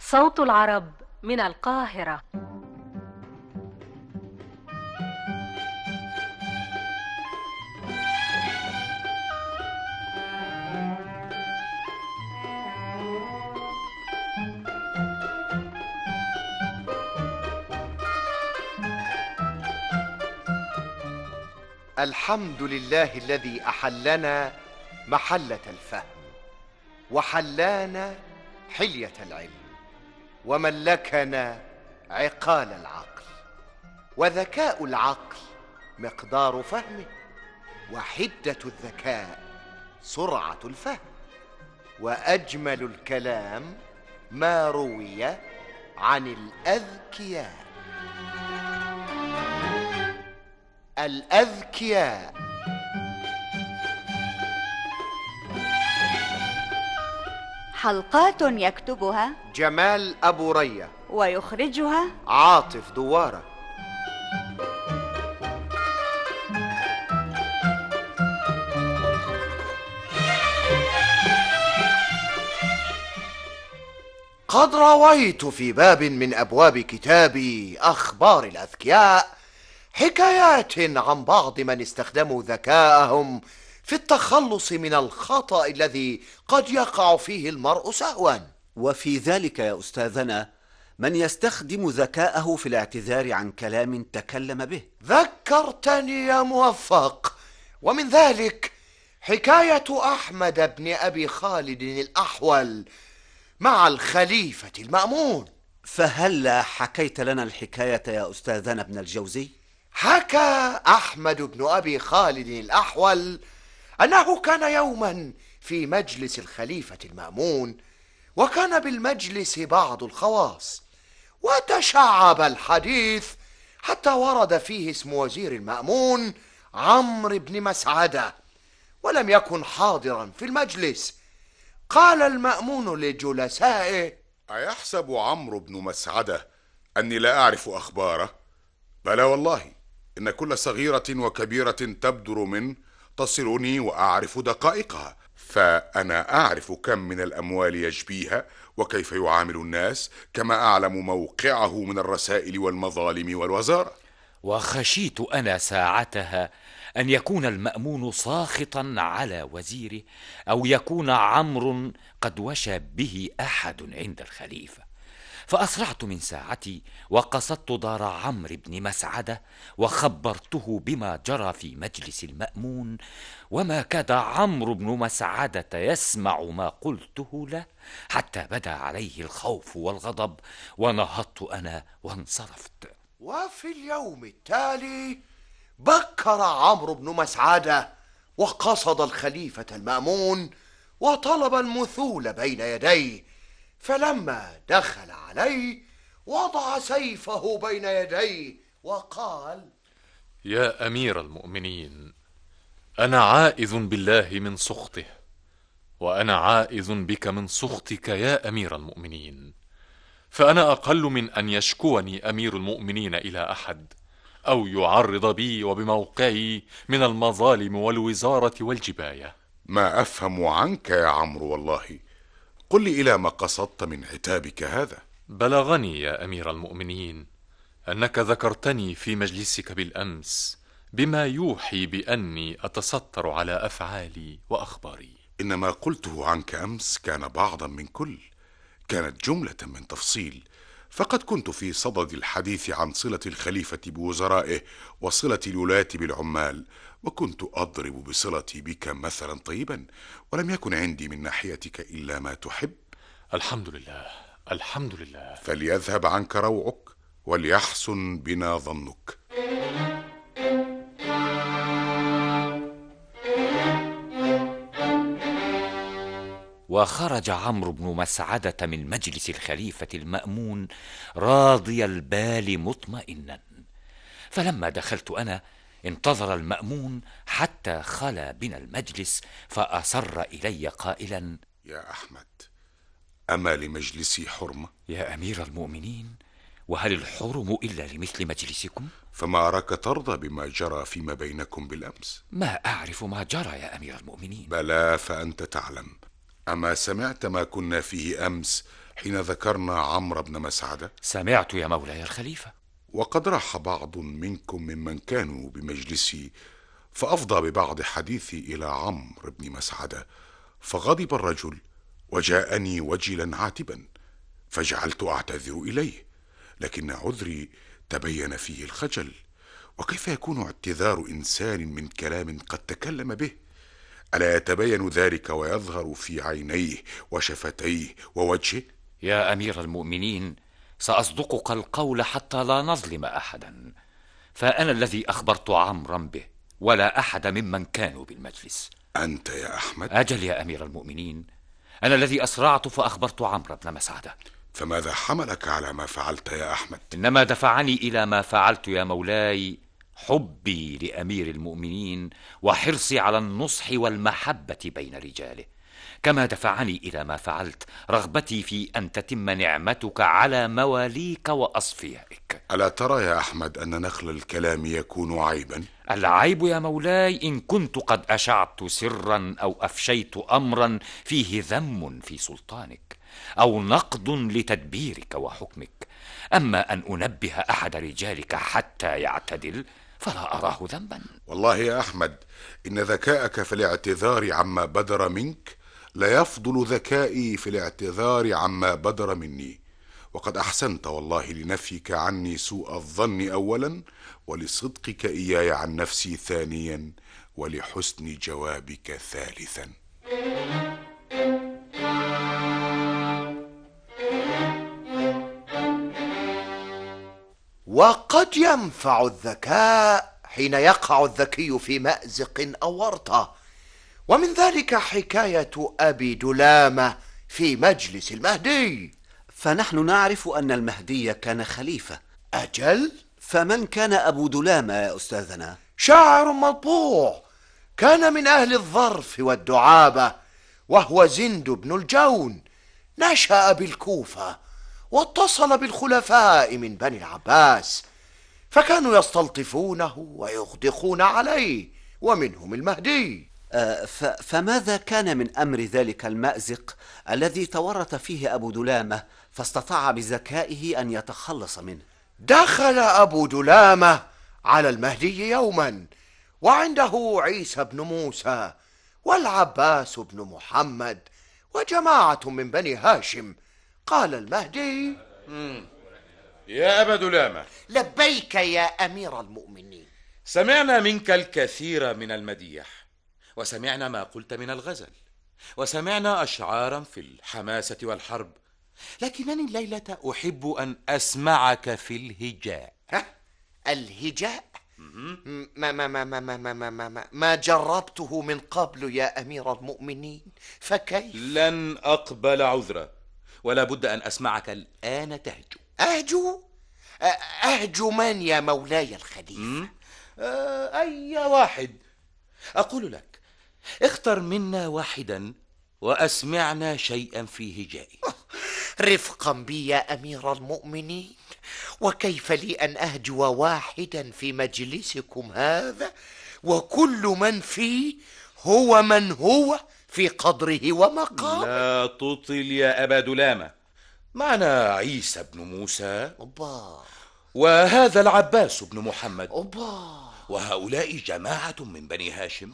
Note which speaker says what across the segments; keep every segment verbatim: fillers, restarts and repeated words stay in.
Speaker 1: صوت العرب من القاهرة.
Speaker 2: الحمد لله الذي أحلنا محلة الفهم، وحلانا حلية العلم، وملكنا عقال العقل. وذكاء العقل مقدار فهمه، وحدة الذكاء سرعة الفهم. وأجمل الكلام ما روي عن الأذكياء. الأذكياء
Speaker 3: حلقات يكتبها
Speaker 2: جمال أبو رية،
Speaker 3: ويخرجها
Speaker 2: عاطف دوارة. قد رويت في باب من أبواب كتابي أخبار الأذكياء حكايات عن بعض من استخدموا ذكاءهم في التخلص من الخطأ الذي قد يقع فيه المرء سهوا.
Speaker 4: وفي ذلك يا أستاذنا من يستخدم ذكاءه في الاعتذار عن كلام تكلم به.
Speaker 2: ذكرتني يا موفق. ومن ذلك حكاية أحمد بن أبي خالد الأحول مع الخليفة المأمون.
Speaker 4: فهلا حكيت لنا الحكاية يا أستاذنا ابن الجوزي؟
Speaker 2: حكى أحمد بن أبي خالد الأحول أنه كان يوما في مجلس الخليفة المأمون، وكان بالمجلس بعض الخواص، وتشعب الحديث حتى ورد فيه اسم وزير المأمون عمرو بن مسعدة، ولم يكن حاضرا في المجلس. قال المأمون لجلسائه:
Speaker 5: أيحسب عمرو بن مسعدة أني لا أعرف أخباره؟ بلى والله، إن كل صغيرة وكبيرة تبدر منه تصلني وأعرف دقائقها، فأنا أعرف كم من الأموال يجبيها وكيف يعامل الناس، كما أعلم موقعه من الرسائل والمظالم والوزارة.
Speaker 6: وخشيت أنا ساعتها أن يكون المأمون ساخطا على وزيره، أو يكون عمرو قد وشى به أحد عند الخليفة، فأسرعت من ساعتي وقصدت دار عمرو بن مسعدة وخبرته بما جرى في مجلس المأمون. وما كاد عمرو بن مسعدة يسمع ما قلته له حتى بدا عليه الخوف والغضب، ونهضت أنا وانصرفت.
Speaker 2: وفي اليوم التالي بكر عمرو بن مسعدة وقصد الخليفة المأمون وطلب المثول بين يديه، فلما دخل عليه وضع سيفه بين يديه وقال:
Speaker 7: يا أمير المؤمنين، أنا عائذ بالله من سخطه، وأنا عائذ بك من سخطك يا أمير المؤمنين، فأنا أقل من أن يشكوني أمير المؤمنين إلى أحد، أو يعرض بي وبموقعي من المظالم والوزارة والجباية.
Speaker 5: ما أفهم عنك يا عمرو والله، قل لي إلى ما قصدت من عتابك هذا.
Speaker 7: بلغني يا أمير المؤمنين أنك ذكرتني في مجلسك بالأمس بما يوحي بأني أتستر على أفعالي وأخباري.
Speaker 5: إنما قلته عنك أمس كان بعضا من كل، كانت جملة من تفصيل، فقد كنت في صدد الحديث عن صلة الخليفة بوزرائه وصلة الولاة بالعمال، وكنت أضرب بصلتي بك مثلا طيبا، ولم يكن عندي من ناحيتك إلا ما تحب.
Speaker 7: الحمد لله الحمد لله.
Speaker 5: فليذهب عنك روعك وليحسن بنا ظنك.
Speaker 6: وخرج عمرو بن مسعدة من مجلس الخليفة المأمون راضي البال مطمئنا. فلما دخلت أنا انتظر المأمون حتى خلا بنا المجلس، فأسر إلي قائلا:
Speaker 5: يا أحمد، أما لمجلسي حرمة؟
Speaker 6: يا أمير المؤمنين، وهل الحرم إلا لمثل مجلسكم؟
Speaker 5: فما أراك ترضى بما جرى فيما بينكم بالأمس؟
Speaker 6: ما أعرف ما جرى يا أمير المؤمنين.
Speaker 5: بلى، فأنت تعلم. أما سمعت ما كنا فيه أمس حين ذكرنا عمرو بن مسعدة؟
Speaker 6: سمعت يا مولاي الخليفة.
Speaker 5: وقد راح بعض منكم ممن كانوا بمجلسي فأفضى ببعض حديثي إلى عمرو بن مسعدة، فغضب الرجل وجاءني وجلا عاتبا، فجعلت أعتذر إليه، لكن عذري تبين فيه الخجل. وكيف يكون اعتذار إنسان من كلام قد تكلم به؟ ألا يتبين ذلك ويظهر في عينيه وشفتيه ووجهه؟
Speaker 6: يا أمير المؤمنين، سأصدقك القول حتى لا نظلم أحدا، فأنا الذي أخبرت عمرا به ولا أحد ممن كانوا بالمجلس.
Speaker 5: أنت يا أحمد؟
Speaker 6: أجل يا أمير المؤمنين، أنا الذي أسرعت فأخبرت عمرو بن مسعدة.
Speaker 5: فماذا حملك على ما فعلت يا أحمد؟
Speaker 6: إنما دفعني إلى ما فعلت يا مولاي حبي لأمير المؤمنين وحرصي على النصح والمحبة بين رجاله، كما دفعني إلى ما فعلت رغبتي في أن تتم نعمتك على مواليك وأصفيائك.
Speaker 5: ألا ترى يا أحمد أن نقل الكلام يكون عيبا؟
Speaker 6: العيب يا مولاي إن كنت قد أشعت سرا أو أفشيت أمرا فيه ذم في سلطانك أو نقد لتدبيرك وحكمك. أما أن أنبه أحد رجالك حتى يعتدل فلا أراه ذنبا.
Speaker 5: والله يا أحمد إن ذكاءك في الاعتذار عما بدر منك لا يفضل ذكائي في الاعتذار عما بدر مني، وقد أحسنت والله لنفيك عني سوء الظن أولا، ولصدقك إياي عن نفسي ثانيا، ولحسن جوابك ثالثا.
Speaker 2: وقد ينفع الذكاء حين يقع الذكي في مأزق أو ورطة، ومن ذلك حكاية أبي دلامة في مجلس المهدي.
Speaker 4: فنحن نعرف أن المهدي كان خليفة.
Speaker 2: أجل؟
Speaker 4: فمن كان أبو دلامة يا أستاذنا؟
Speaker 2: شاعر مطبوع، كان من أهل الظرف والدعابة، وهو زند بن الجون، نشأ بالكوفة واتصل بالخلفاء من بني العباس، فكانوا يستلطفونه ويغدقون عليه، ومنهم المهدي.
Speaker 4: آه فماذا كان من أمر ذلك المأزق الذي تورط فيه أبو دلامة فاستطاع بذكائه أن يتخلص منه؟
Speaker 2: دخل أبو دلامة على المهدي يوما وعنده عيسى بن موسى والعباس بن محمد وجماعة من بني هاشم. قال المهدي:
Speaker 8: يا أبا دلامة.
Speaker 2: لبيك يا أمير المؤمنين.
Speaker 8: سمعنا منك الكثير من المديح، وسمعنا ما قلت من الغزل، وسمعنا أشعارا في الحماسة والحرب، لكنني الليلة أحب أن أسمعك في الهجاء.
Speaker 2: ها؟ الهجاء؟ ما ما ما ما ما ما ما ما ما ما جربته من قبل يا أمير المؤمنين، فكيف؟
Speaker 8: لن أقبل عذرا، ولا بد أن أسمعك الآن تهجو.
Speaker 2: أهجو؟ أهجو من يا مولاي الخليفة؟
Speaker 8: آه أي واحد. أقول لك اختر منا واحدا وأسمعنا شيئا في هجائي.
Speaker 2: رفقا بي يا أمير المؤمنين، وكيف لي أن أهجو واحدا في مجلسكم هذا وكل من فيه هو من هو في قدره ومقامه؟
Speaker 8: لا تطل يا أبا دلامة، معنا عيسى بن موسى
Speaker 2: أوبا،
Speaker 8: وهذا العباس بن محمد
Speaker 2: أوبا،
Speaker 8: وهؤلاء جماعة من بني هاشم.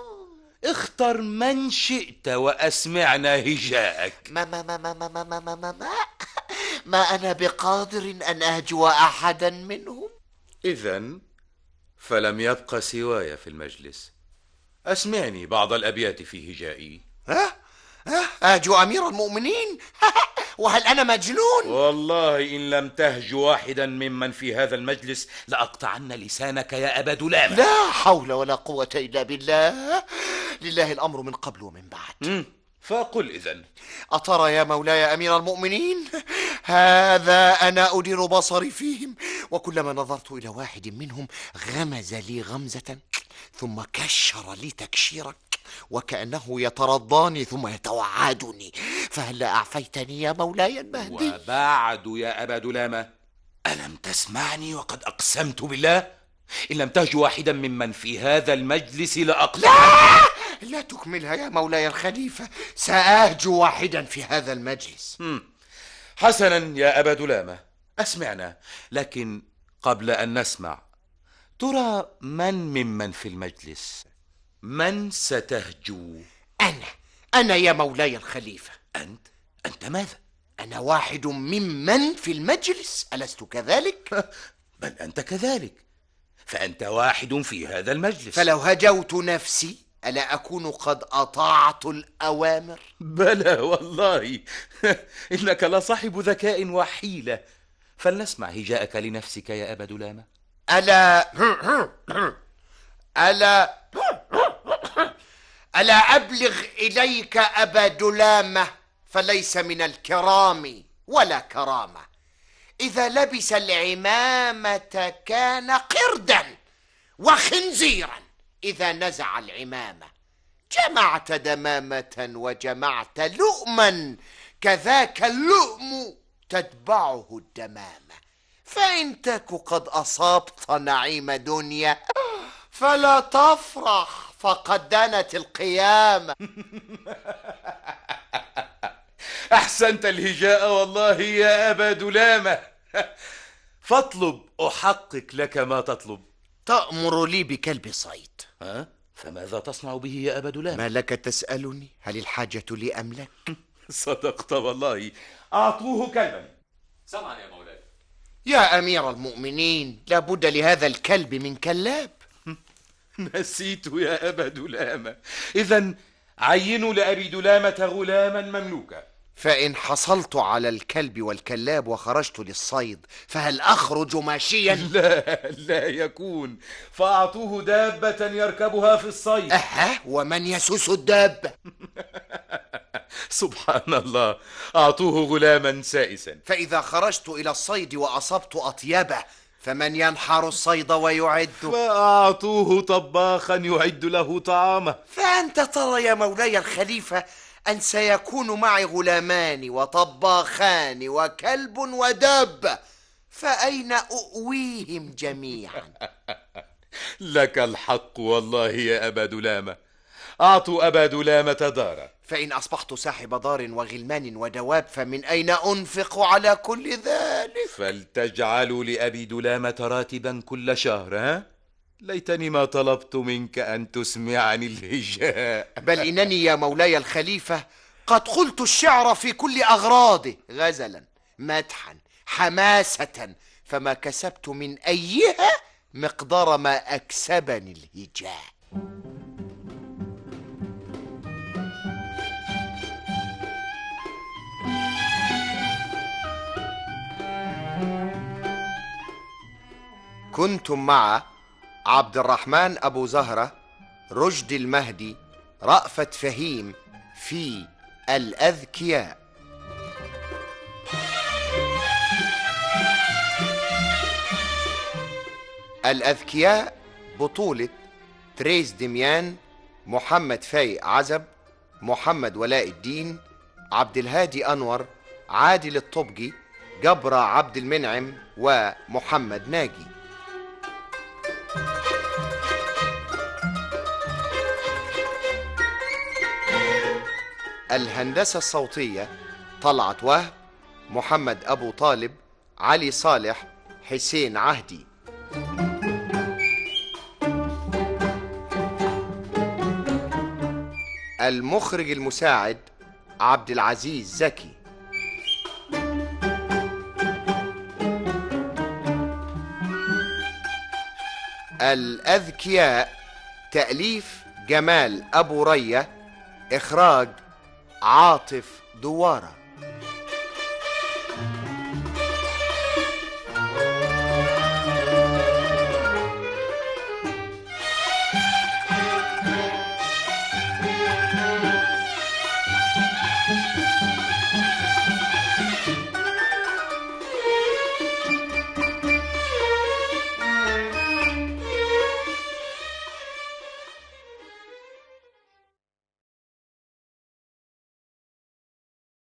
Speaker 8: اختر من شئت وأسمعنا هجاءك.
Speaker 2: ما ما ما ما ما ما ما ما ما ما ما أنا بقادر أن أهجو أحدا منهم.
Speaker 8: إذن فلم يبق سواي في المجلس، أسمعني بعض الأبيات في هجائي.
Speaker 2: ها؟ ها؟ أهجو أمير المؤمنين؟ وهل أنا مجنون؟
Speaker 8: والله إن لم تهج واحدا ممن في هذا المجلس لأقطعن لسانك يا أبا دلامة.
Speaker 2: لا حول ولا قوة إلا بالله، لله الأمر من قبل ومن بعد.
Speaker 8: فقل إذن.
Speaker 2: أترى يا مولاي أمير المؤمنين، هذا أنا أدير بصري فيهم، وكلما نظرت إلى واحد منهم غمز لي غمزة ثم كشر لي تكشيرا، وكأنه يترضاني ثم يتوعدني، فهل أعفيتني يا مولاي المهدي؟
Speaker 8: وبعد يا أبا دلامة، ألم تسمعني وقد أقسمت بالله إن لم تهج واحدا ممن في هذا المجلس لأقطع.
Speaker 2: لا لا تكملها يا مولاي الخليفة، سأهجو واحدا في هذا المجلس.
Speaker 8: مم. حسنا يا أبا دلامة، أسمعنا. لكن قبل أن نسمع، ترى من ممن في المجلس؟ من ستهجو؟
Speaker 2: أنا أنا يا مولاي الخليفة.
Speaker 8: أنت؟ أنت ماذا؟
Speaker 2: أنا واحد ممن في المجلس، ألست كذلك؟
Speaker 8: بل أنت كذلك، فأنت واحد في هذا المجلس.
Speaker 2: فلو هجوت نفسي ألا أكون قد أطعت الأوامر؟
Speaker 8: بلى والله. إنك لصاحب ذكاء وحيلة. فلنسمع هجاءك لنفسك يا أبا دلامة.
Speaker 2: ألا ألا ألا أبلغ إليك أبا دلامة، فليس من الكرام ولا كرامة. إذا لبس العمامة كان قردا، وخنزيرا إذا نزع العمامة. جمعت دمامة وجمعت لؤما، كذاك اللؤم تتبعه الدمامة. فإن تك قد أصبت نعيم دنيا فلا تفرح، فقد دنت القيامة.
Speaker 8: أحسنت الهجاء والله يا أبا دلامة. فاطلب أحقق لك ما تطلب.
Speaker 2: تأمر لي بكلب صيد.
Speaker 8: ها؟ فماذا تصنع به يا أبا دلامة؟
Speaker 2: ما لك تسألني؟ هل الحاجة لي أم لك؟
Speaker 8: صدقت والله. أعطوه كلبا.
Speaker 7: سمعا يا مولاي.
Speaker 2: يا أمير المؤمنين، لابد لهذا الكلب من كلاب.
Speaker 8: نسيت يا أبا دلامة. إذن عينوا لأبي دلامة غلاما مملوكا.
Speaker 2: فإن حصلت على الكلب والكلاب وخرجت للصيد، فهل أخرج ماشيا؟
Speaker 8: لا لا يكون. فأعطوه دابة يركبها في الصيد.
Speaker 2: أها، ومن يسوس الدابة؟
Speaker 8: سبحان الله. أعطوه غلاما سائسا.
Speaker 2: فإذا خرجت إلى الصيد وأصبت أطيبه، فمن ينحر الصيد ويعد؟
Speaker 8: فأعطوه طباخا يعد له طعامه.
Speaker 2: فأنت ترى يا مولاي الخليفة أن سيكون معي غلامان وطباخان وكلب ودابة، فأين أؤويهم جميعا؟
Speaker 8: لك الحق والله يا أبا دلامة. أعطوا أبا دلامة دارا.
Speaker 2: فإن أصبحت صاحب دار وغلمان ودواب، فمن أين أنفق على كل ذلك؟
Speaker 8: فلتجعلوا لأبي دلامة راتبا كل شهر. ها؟ ليتني ما طلبت منك أن تسمعني الهجاء.
Speaker 2: بل إنني يا مولاي الخليفة قد قلت الشعر في كل أغراضه، غزلا، مدحا، حماسة، فما كسبت من أيها مقدار ما أكسبني الهجاء. كنتم مع عبد الرحمن أبو زهرة، رشد المهدي، رأفت فهيم في الأذكياء. الأذكياء بطولة تريز دميان، محمد فايق عزب، محمد ولاء الدين، عبد الهادي أنور، عادل الطبجي، جبرة عبد المنعم، ومحمد ناجي. الهندسة الصوتية طلعت وهب، محمد أبو طالب، علي صالح، حسين عهدي. المخرج المساعد عبد العزيز زكي. الأذكياء تأليف جمال أبو رية، إخراج عاطف دوارة.